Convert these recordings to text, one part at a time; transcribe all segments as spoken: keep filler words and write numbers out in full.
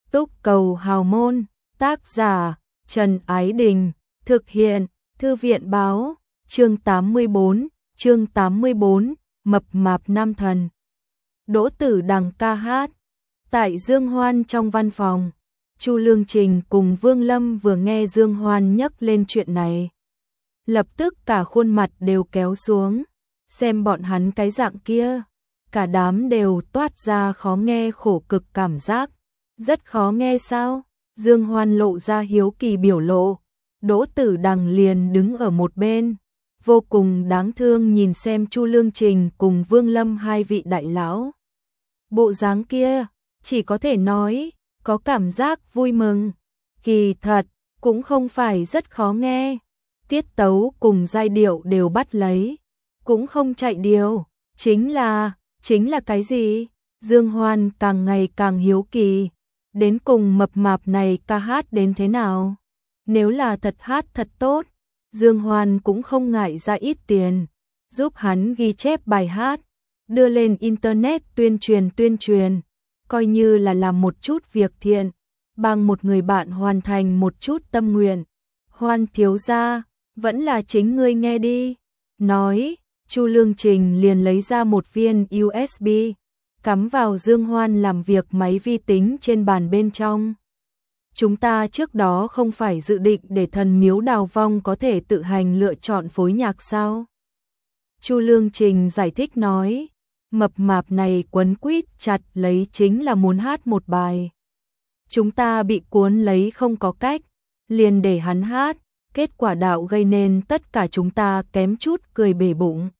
Túc Cầu Hào Môn, tác giả Trần Ái Đình, thực hiện Thư viện Báo, chương tám mươi bốn, chương tám mươi bốn, Mập Mạp Nam Thần. Đỗ Tử Đằng ca hát. Tại Dương Hoan trong văn phòng, Chu Lương Trình cùng Vương Lâm vừa nghe Dương Hoan nhắc lên chuyện này, lập tức cả khuôn mặt đều kéo xuống, xem bọn hắn cái dạng kia, cả đám đều toát ra khó nghe khổ cực cảm giác. Rất khó nghe sao? Dương Hoan lộ ra hiếu kỳ biểu lộ. Đỗ Tử Đằng liền đứng ở một bên, vô cùng đáng thương nhìn xem Chu Lương Trình cùng Vương Lâm hai vị đại lão. Bộ dáng kia, chỉ có thể nói, có cảm giác vui mừng. Kỳ thật, cũng không phải rất khó nghe. Tiết tấu cùng giai điệu đều bắt lấy, cũng không chạy điều. Chính là, chính là cái gì? Dương Hoan càng ngày càng hiếu kỳ. Đến cùng mập mạp này ca hát đến thế nào? Nếu là thật hát thật tốt, Dương Hoan cũng không ngại ra ít tiền, giúp hắn ghi chép bài hát, đưa lên internet tuyên truyền tuyên truyền, coi như là làm một chút việc thiện, bằng một người bạn hoàn thành một chút tâm nguyện. Hoan thiếu gia, vẫn là chính ngươi nghe đi. Nói, Chu Lương Trình liền lấy ra một viên u ét bê, cắm vào Dương Hoan làm việc máy vi tính trên bàn bên trong. Chúng ta trước đó không phải dự định để thần miếu Đào Vong có thể tự hành lựa chọn phối nhạc sao? Chu Lương Trình giải thích nói, mập mạp này quấn quýt chặt lấy chính là muốn hát một bài. Chúng ta bị cuốn lấy không có cách, liền để hắn hát, kết quả đạo gây nên tất cả chúng ta kém chút cười bể bụng.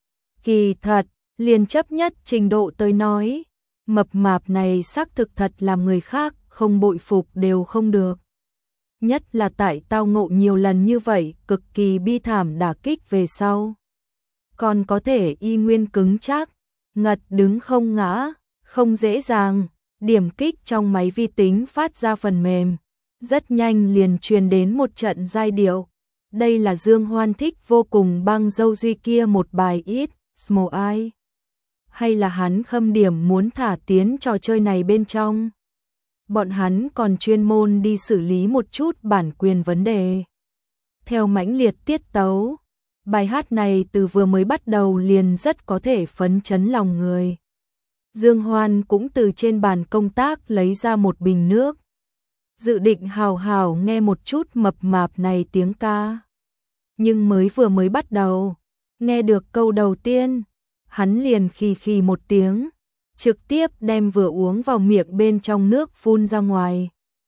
Kỳ thật, liền chấp nhất trình độ tới nói, mập mạp này xác thực thật làm người khác không bội phục đều không được. Nhất là tại tao ngộ nhiều lần như vậy, cực kỳ bi thảm đả kích về sau. Còn có thể y nguyên cứng chắc, ngật đứng không ngã, không dễ dàng, điểm kích trong máy vi tính phát ra phần mềm. Rất nhanh liền truyền đến một trận giai điệu. Đây là Dương Hoan thích vô cùng băng dâu duy kia một bài ít, Small Eye. Hay là hắn khâm điểm muốn thả tiến trò chơi này bên trong. Bọn hắn còn chuyên môn đi xử lý một chút bản quyền vấn đề. Theo mãnh liệt tiết tấu, bài hát này từ vừa mới bắt đầu liền rất có thể phấn chấn lòng người. Dương Hoan cũng từ trên bàn công tác lấy ra một bình nước, dự định hào hào nghe một chút mập mạp này tiếng ca. Nhưng mới vừa mới bắt đầu, nghe được câu đầu tiên, hắn liền khì khì một tiếng, trực tiếp đem vừa uống vào miệng bên trong nước phun ra ngoài.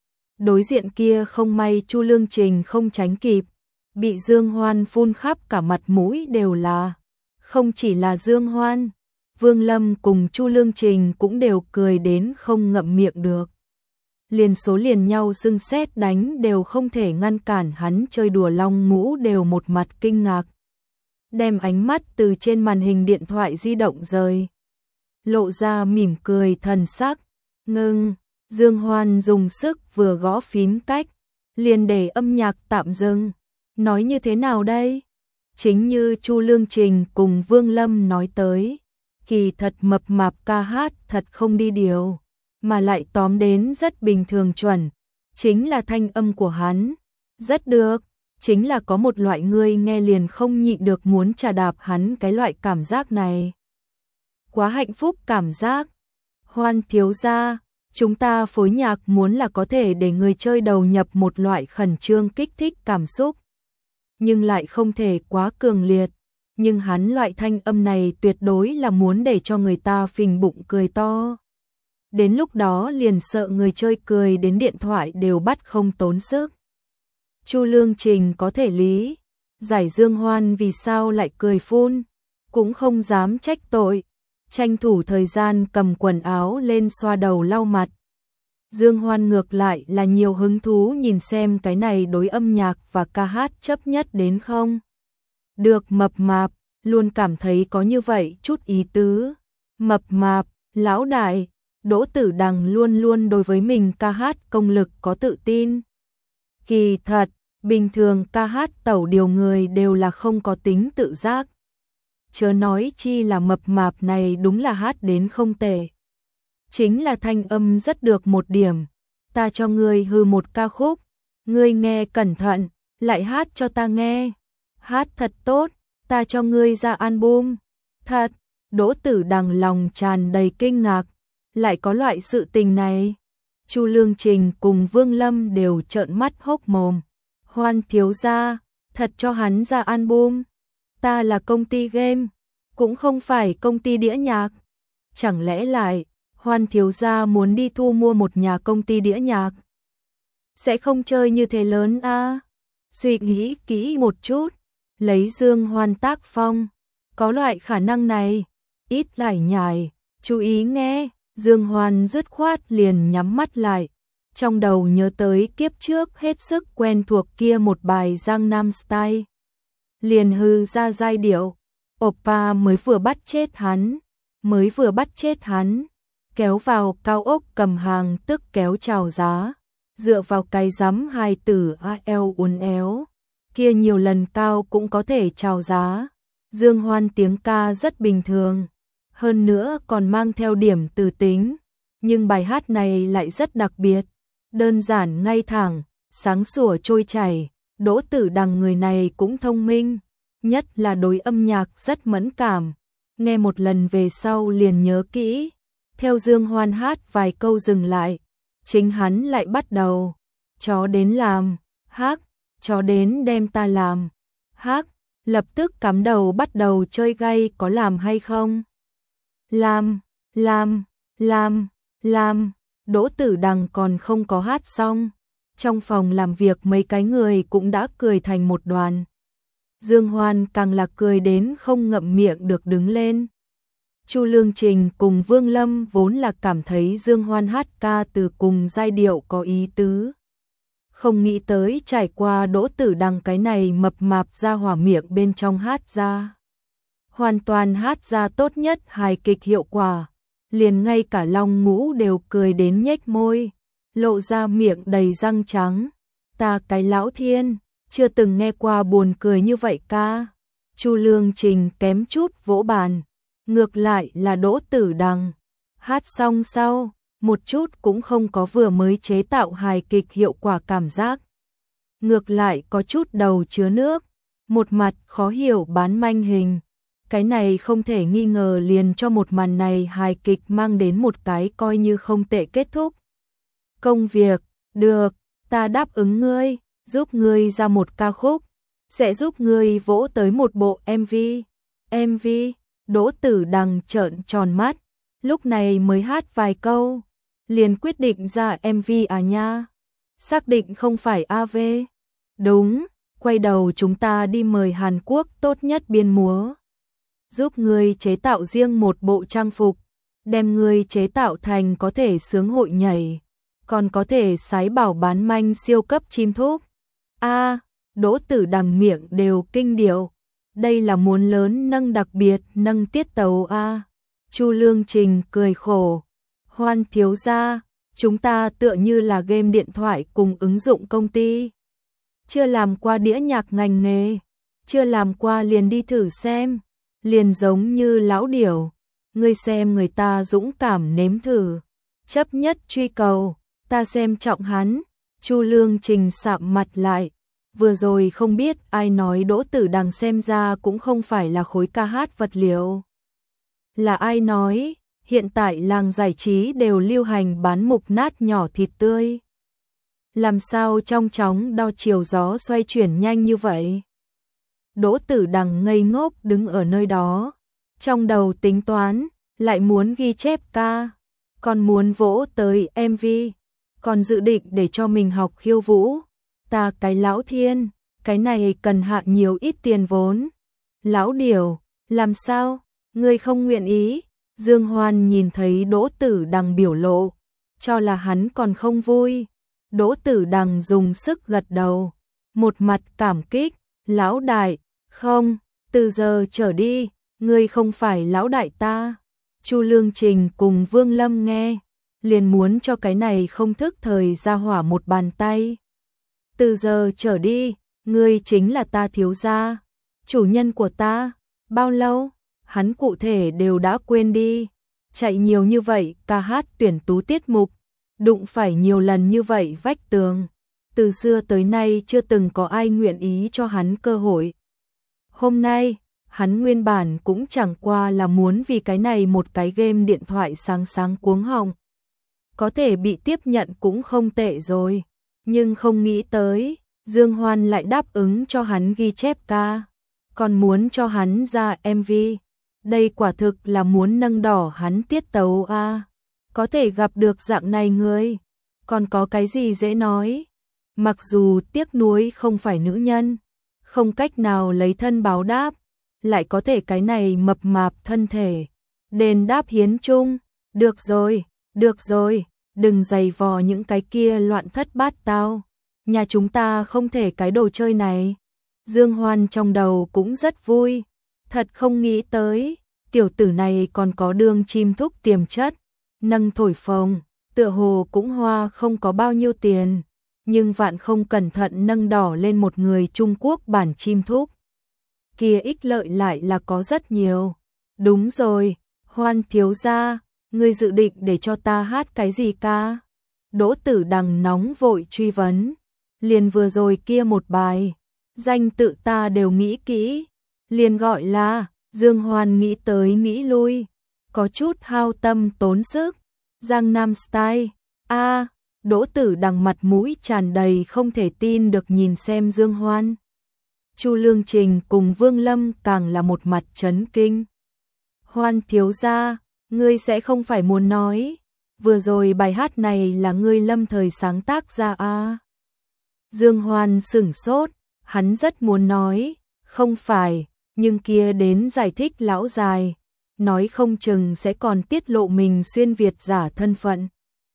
Đối diện kia không may Chu Lương Trình không tránh kịp, bị Dương Hoan phun khắp cả mặt mũi đều là. Không chỉ là Dương Hoan, Vương Lâm cùng Chu Lương Trình cũng đều cười đến không ngậm miệng được. Liền số liền nhau sưng sét đánh đều không thể ngăn cản hắn chơi đùa long ngũ đều một mặt kinh ngạc. Đem ánh mắt từ trên màn hình điện thoại di động rời, lộ ra mỉm cười thần sắc. Ngưng, Dương Hoan dùng sức vừa gõ phím cách, liền để âm nhạc tạm dừng. Nói như thế nào đây? Chính như Chu Lương Trình cùng Vương Lâm nói tới, kỳ thật mập mạp ca hát thật không đi điều, mà lại tóm đến rất bình thường chuẩn, chính là thanh âm của hắn rất được. Chính là có một loại người nghe liền không nhịn được muốn trà đạp hắn cái loại cảm giác này. Quá hạnh phúc cảm giác. Hoan thiếu gia, chúng ta phối nhạc muốn là có thể để người chơi đầu nhập một loại khẩn trương kích thích cảm xúc, nhưng lại không thể quá cường liệt. Nhưng hắn loại thanh âm này tuyệt đối là muốn để cho người ta phình bụng cười to. Đến lúc đó liền sợ người chơi cười đến điện thoại đều bắt không tốn sức. Chu Lương Trình có thể lý giải Dương Hoan vì sao lại cười phun, cũng không dám trách tội, tranh thủ thời gian cầm quần áo lên xoa đầu lau mặt. Dương Hoan ngược lại là nhiều hứng thú nhìn xem cái này đối âm nhạc và ca hát chấp nhất đến không. Được mập mạp, luôn cảm thấy có như vậy chút ý tứ. Mập mạp, lão đại, Đỗ Tử Đằng luôn luôn đối với mình ca hát công lực có tự tin. Kỳ thật, bình thường ca hát tẩu điều người đều là không có tính tự giác. Chớ nói chi là mập mạp này đúng là hát đến không tệ. Chính là thanh âm rất được một điểm, ta cho ngươi hư một ca khúc, ngươi nghe cẩn thận, lại hát cho ta nghe. Hát thật tốt, ta cho ngươi ra album. Thật, Đỗ Tử Đằng lòng tràn đầy kinh ngạc, lại có loại sự tình này. Chu Lương Trình cùng Vương Lâm đều trợn mắt hốc mồm. Hoan thiếu gia, thật cho hắn ra album. Ta là công ty game, cũng không phải công ty đĩa nhạc. Chẳng lẽ lại, Hoan thiếu gia muốn đi thu mua một nhà công ty đĩa nhạc? Sẽ không chơi như thế lớn a? À? Suy nghĩ kỹ một chút, lấy Dương Hoan tác phong, có loại khả năng này, ít lải nhải, chú ý nghe. Dương Hoan dứt khoát liền nhắm mắt lại, trong đầu nhớ tới kiếp trước hết sức quen thuộc kia một bài Gangnam Style. Liền hư ra giai điệu, Oppa mới vừa bắt chết hắn, mới vừa bắt chết hắn, kéo vào cao ốc cầm hàng tức kéo chào giá, dựa vào cái rắm hai từ a eo uốn éo, kia nhiều lần cao cũng có thể chào giá. Dương Hoan tiếng ca rất bình thường, hơn nữa còn mang theo điểm từ tính, nhưng bài hát này lại rất đặc biệt, đơn giản ngay thẳng, sáng sủa trôi chảy. Đỗ Tử Đằng người này cũng thông minh, nhất là đối âm nhạc rất mẫn cảm, nghe một lần về sau liền nhớ kỹ. Theo Dương Hoan hát vài câu dừng lại, chính hắn lại bắt đầu, chó đến làm, hát, chó đến đem ta làm, hát, lập tức cắm đầu bắt đầu chơi gay, có làm hay không? Làm, làm, làm, làm. Đỗ Tử Đằng còn không có hát xong, trong phòng làm việc mấy cái người cũng đã cười thành một đoàn. Dương Hoan càng là cười đến không ngậm miệng được đứng lên. Chu Lương Trình cùng Vương Lâm vốn là cảm thấy Dương Hoan hát ca từ cùng giai điệu có ý tứ. Không nghĩ tới trải qua Đỗ Tử Đằng cái này mập mạp ra hỏa miệng bên trong hát ra. Hoàn toàn hát ra tốt nhất hài kịch hiệu quả, liền ngay cả Long Ngũ đều cười đến nhếch môi, lộ ra miệng đầy răng trắng. Ta cái lão thiên, chưa từng nghe qua buồn cười như vậy ca. Chu Lương Trình kém chút vỗ bàn, ngược lại là Đỗ Tử Đằng. Hát xong sau, một chút cũng không có vừa mới chế tạo hài kịch hiệu quả cảm giác. Ngược lại có chút đầu chứa nước, một mặt khó hiểu bán manh hình. Cái này không thể nghi ngờ liền cho một màn này hài kịch mang đến một cái coi như không tệ kết thúc. Công việc, được, ta đáp ứng ngươi, giúp ngươi ra một ca khúc, sẽ giúp ngươi vỗ tới một bộ em vê. em vê, Đỗ Tử Đằng trợn tròn mắt, lúc này mới hát vài câu, liền quyết định ra em vê à nha. Xác định không phải a vê. Đúng, quay đầu chúng ta đi mời Hàn Quốc tốt nhất biên múa. Giúp ngươi chế tạo riêng một bộ trang phục, đem ngươi chế tạo thành có thể sướng hội nhảy, còn có thể sái bảo bán manh siêu cấp chim thúc. A, à, Đỗ Tử Đằng miệng đều kinh điệu. Đây là muốn lớn nâng đặc biệt, nâng tiết tấu a. À. Chu Lương Trình cười khổ. Hoan thiếu gia, chúng ta tựa như là game điện thoại cùng ứng dụng công ty. Chưa làm qua đĩa nhạc ngành nghề, chưa làm qua liền đi thử xem. Liền giống như lão điểu, ngươi xem người ta dũng cảm nếm thử, chấp nhất truy cầu, ta xem trọng hắn. Chu Lương Trình sạm mặt lại, vừa rồi không biết ai nói Đỗ Tử Đằng xem ra cũng không phải là khối ca hát vật liệu. Là ai nói, hiện tại làng giải trí đều lưu hành bán mục nát nhỏ thịt tươi. Làm sao trong chóng đo chiều gió xoay chuyển nhanh như vậy? Đỗ Tử Đằng ngây ngốc đứng ở nơi đó, trong đầu tính toán, lại muốn ghi chép ca, còn muốn vỗ tới em vê, còn dự định để cho mình học khiêu vũ. Ta cái lão thiên, cái này cần hạ nhiều ít tiền vốn. Lão điểu, làm sao, ngươi không nguyện ý? Dương Hoan nhìn thấy Đỗ Tử Đằng biểu lộ, cho là hắn còn không vui. Đỗ Tử Đằng dùng sức gật đầu, một mặt cảm kích. Lão đại, không, từ giờ trở đi, ngươi không phải lão đại ta. Chu Lương Trình cùng Vương Lâm nghe, liền muốn cho cái này không thức thời ra hỏa một bàn tay. Từ giờ trở đi, ngươi chính là ta thiếu gia, chủ nhân của ta. Bao lâu? Hắn cụ thể đều đã quên đi. Chạy nhiều như vậy ca hát tuyển tú tiết mục, đụng phải nhiều lần như vậy vách tường. Từ xưa tới nay chưa từng có ai nguyện ý cho hắn cơ hội. Hôm nay, hắn nguyên bản cũng chẳng qua là muốn vì cái này một cái game điện thoại sáng sáng cuống họng. Có thể bị tiếp nhận cũng không tệ rồi, nhưng không nghĩ tới, Dương Hoan lại đáp ứng cho hắn ghi chép ca, còn muốn cho hắn ra em vê. Đây quả thực là muốn nâng đỏ hắn tiết tấu a. À. Có thể gặp được dạng này người, còn có cái gì dễ nói. Mặc dù tiếc nuối không phải nữ nhân, không cách nào lấy thân báo đáp, lại có thể cái này mập mạp thân thể, đền đáp hiến chung. Được rồi, được rồi, đừng giày vò những cái kia loạn thất bát tao. Nhà chúng ta không thể cái đồ chơi này. Dương Hoan trong đầu cũng rất vui, thật không nghĩ tới, tiểu tử này còn có đương chim thúc tiềm chất, nâng thổi phồng, tựa hồ cũng hoa không có bao nhiêu tiền, nhưng vạn không cẩn thận nâng đỏ lên một người Trung Quốc bản chim thúc. Kia ích lợi lại là có rất nhiều. Đúng rồi, Hoan thiếu gia, ngươi dự định để cho ta hát cái gì ca? Đỗ Tử Đằng nóng vội truy vấn. Liền vừa rồi kia một bài, danh tự ta đều nghĩ kỹ, liền gọi là, Dương Hoan nghĩ tới nghĩ lui, có chút hao tâm tốn sức, Giang Nam Style. A, à, Đỗ Tử Đằng mặt mũi tràn đầy không thể tin được nhìn xem Dương Hoan. Chu Lương Trình cùng Vương Lâm càng là một mặt chấn kinh. Hoan thiếu gia, ngươi sẽ không phải muốn nói, vừa rồi bài hát này là ngươi lâm thời sáng tác ra à? Dương Hoan sửng sốt, hắn rất muốn nói, không phải, nhưng kia đến giải thích lão dài, nói không chừng sẽ còn tiết lộ mình xuyên Việt giả thân phận.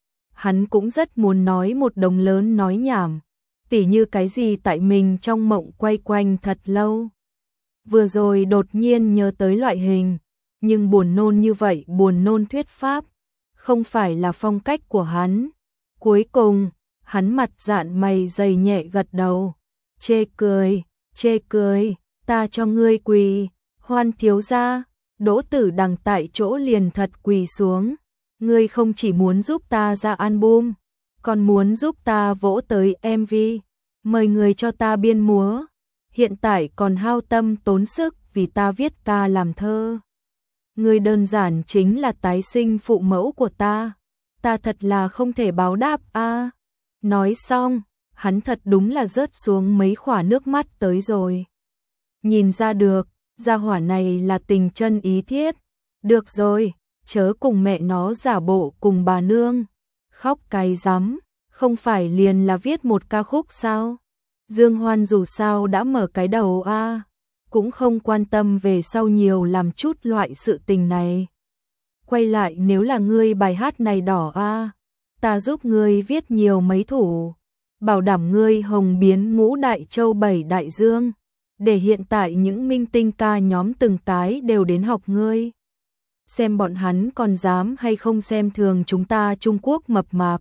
Hắn cũng rất muốn nói một đồng lớn nói nhảm, tỉ như cái gì tại mình trong mộng quay quanh thật lâu. Vừa rồi đột nhiên nhớ tới loại hình, nhưng buồn nôn như vậy buồn nôn thuyết pháp, không phải là phong cách của hắn. Cuối cùng, hắn mặt dạn mày dày nhẹ gật đầu, chê cười, chê cười, ta cho ngươi quỳ, Hoan thiếu gia. Đỗ Tử Đằng tại chỗ liền thật quỳ xuống, ngươi không chỉ muốn giúp ta ra album, còn muốn giúp ta vỗ tới em vê, mời người cho ta biên múa, hiện tại còn hao tâm tốn sức vì ta viết ca làm thơ. Ngươi đơn giản chính là tái sinh phụ mẫu của ta, ta thật là không thể báo đáp a. À. Nói xong, hắn thật đúng là rớt xuống mấy khỏa nước mắt tới rồi. Nhìn ra được, gia hỏa này là tình chân ý thiết. Được rồi, chớ cùng mẹ nó giả bộ cùng bà nương. Khóc cái rắm, không phải liền là viết một ca khúc sao? Dương Hoan dù sao đã mở cái đầu a, à, cũng không quan tâm về sau nhiều làm chút loại sự tình này. Quay lại nếu là ngươi bài hát này đỏ a, à, ta giúp ngươi viết nhiều mấy thủ, bảo đảm ngươi hồng biến ngũ đại châu bảy đại dương, để hiện tại những minh tinh ca nhóm từng cái đều đến học ngươi. Xem bọn hắn còn dám hay không xem thường chúng ta Trung Quốc mập mạp.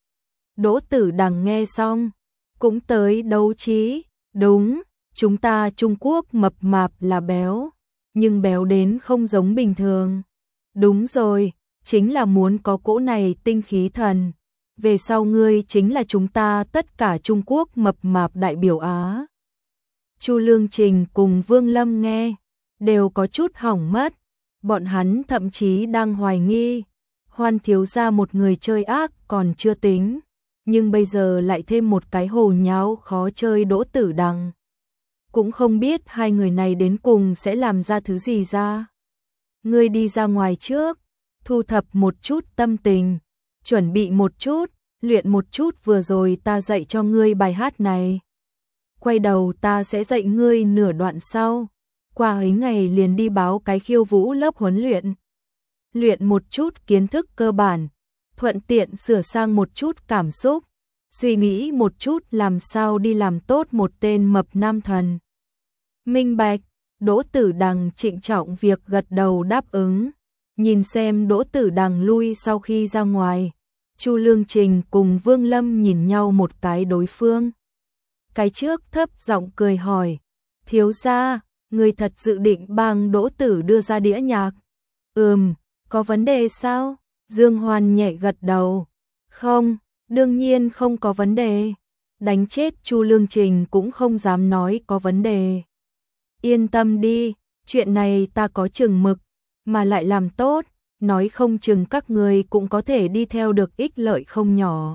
Đỗ Tử Đằng nghe xong, cũng tới đấu trí, đúng, chúng ta Trung Quốc mập mạp là béo, nhưng béo đến không giống bình thường. Đúng rồi, chính là muốn có cỗ này tinh khí thần. Về sau ngươi chính là chúng ta tất cả Trung Quốc mập mạp đại biểu Á. Chu Lương Trình cùng Vương Lâm nghe, đều có chút hỏng mất. Bọn hắn thậm chí đang hoài nghi, Hoan thiếu gia một người chơi ác còn chưa tính, nhưng bây giờ lại thêm một cái hồ nháo khó chơi Đỗ Tử Đằng. Cũng không biết hai người này đến cùng sẽ làm ra thứ gì ra. Ngươi đi ra ngoài trước, thu thập một chút tâm tình, chuẩn bị một chút, luyện một chút vừa rồi ta dạy cho ngươi bài hát này. Quay đầu ta sẽ dạy ngươi nửa đoạn sau, qua ấy ngày liền đi báo cái khiêu vũ lớp huấn luyện. Luyện một chút kiến thức cơ bản, thuận tiện sửa sang một chút cảm xúc, suy nghĩ một chút làm sao đi làm tốt một tên mập nam thần. Minh bạch, Đỗ Tử Đằng trịnh trọng việc gật đầu đáp ứng. Nhìn xem Đỗ Tử Đằng lui sau khi ra ngoài, Chu Lương Trình cùng Vương Lâm nhìn nhau một cái đối phương. Cái trước thấp giọng cười hỏi, thiếu gia, người thật dự định bằng Đỗ Tử đưa ra đĩa nhạc? Ừm, có vấn đề sao? Dương Hoan nhẹ gật đầu, Không, đương nhiên không có vấn đề. Đánh chết Chu Lương Trình cũng không dám nói có vấn đề. Yên tâm đi, chuyện này ta có chừng mực, mà lại làm tốt, nói không chừng các người cũng có thể đi theo được ích lợi không nhỏ.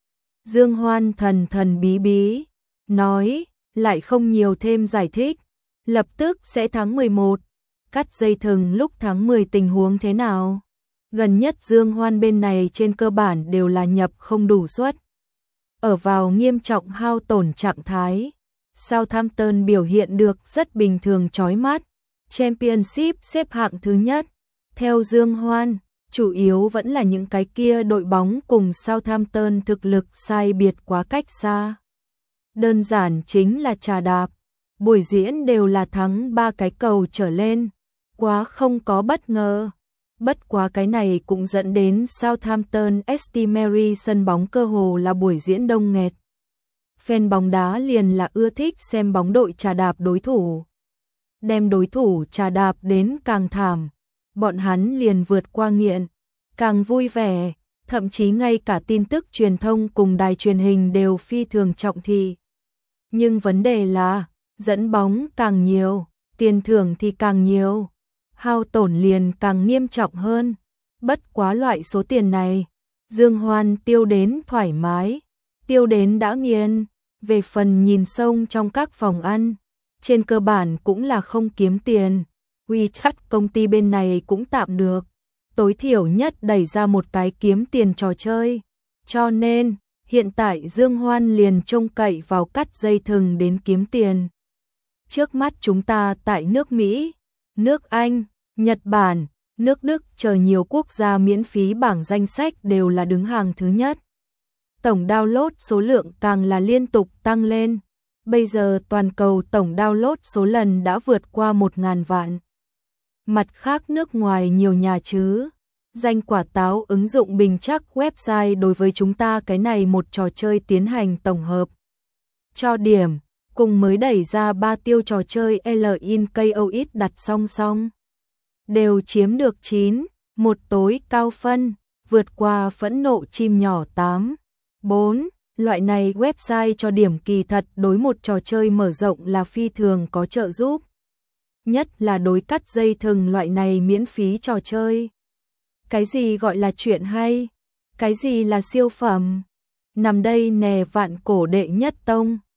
Dương Hoan thần thần bí bí, nói, lại không nhiều thêm giải thích, lập tức sẽ tháng mười một, cắt dây thừng lúc tháng mười tình huống thế nào? Gần nhất Dương Hoan bên này trên cơ bản đều là nhập không đủ suất. Ở vào nghiêm trọng hao tổn trạng thái. Southampton biểu hiện được rất bình thường chói mắt. Championship xếp hạng thứ nhất. Theo Dương Hoan, chủ yếu vẫn là những cái kia đội bóng cùng Southampton thực lực sai biệt quá cách xa. Đơn giản chính là trà đạp. Buổi diễn đều là thắng ba cái cầu trở lên. Quá không có bất ngờ. Bất quá cái này cũng dẫn đến Southampton St Mary sân bóng cơ hồ là buổi diễn đông nghẹt. Fan bóng đá liền là ưa thích xem bóng đội trà đạp đối thủ. Đem đối thủ trà đạp đến càng thảm, bọn hắn liền vượt qua nghiện, càng vui vẻ, thậm chí ngay cả tin tức truyền thông cùng đài truyền hình đều phi thường trọng thị. Nhưng vấn đề là, dẫn bóng càng nhiều, tiền thưởng thì càng nhiều. Hao tổn liền càng nghiêm trọng hơn. Bất quá loại số tiền này, Dương Hoan tiêu đến thoải mái, tiêu đến đã nghiền. Về phần nhìn sông trong các phòng ăn, trên cơ bản cũng là không kiếm tiền. WeChat công ty bên này cũng tạm được, tối thiểu nhất đẩy ra một cái kiếm tiền trò chơi. Cho nên, hiện tại Dương Hoan liền trông cậy vào cắt dây thừng đến kiếm tiền. Trước mắt chúng ta tại nước Mỹ, nước Anh, Nhật Bản, nước Đức chờ nhiều quốc gia miễn phí bảng danh sách đều là đứng hàng thứ nhất. Tổng download số lượng càng là liên tục tăng lên. Bây giờ toàn cầu tổng download số lần đã vượt qua một nghìn vạn. Mặt khác nước ngoài nhiều nhà chứ. Danh quả táo ứng dụng bình chắc website đối với chúng ta cái này một trò chơi tiến hành tổng hợp. Cho điểm, cùng mới đẩy ra ba tiêu trò chơi L-in ca o ích đặt song song. Đều chiếm được chín, một tối cao phân, vượt qua phẫn nộ chim nhỏ tám. bốn. Loại này website cho điểm kỳ thật đối một trò chơi mở rộng là phi thường có trợ giúp. Nhất là đối cắt dây thừng loại này miễn phí trò chơi. Cái gì gọi là chuyện hay? Cái gì là siêu phẩm? Nằm đây nè vạn cổ đệ nhất tông,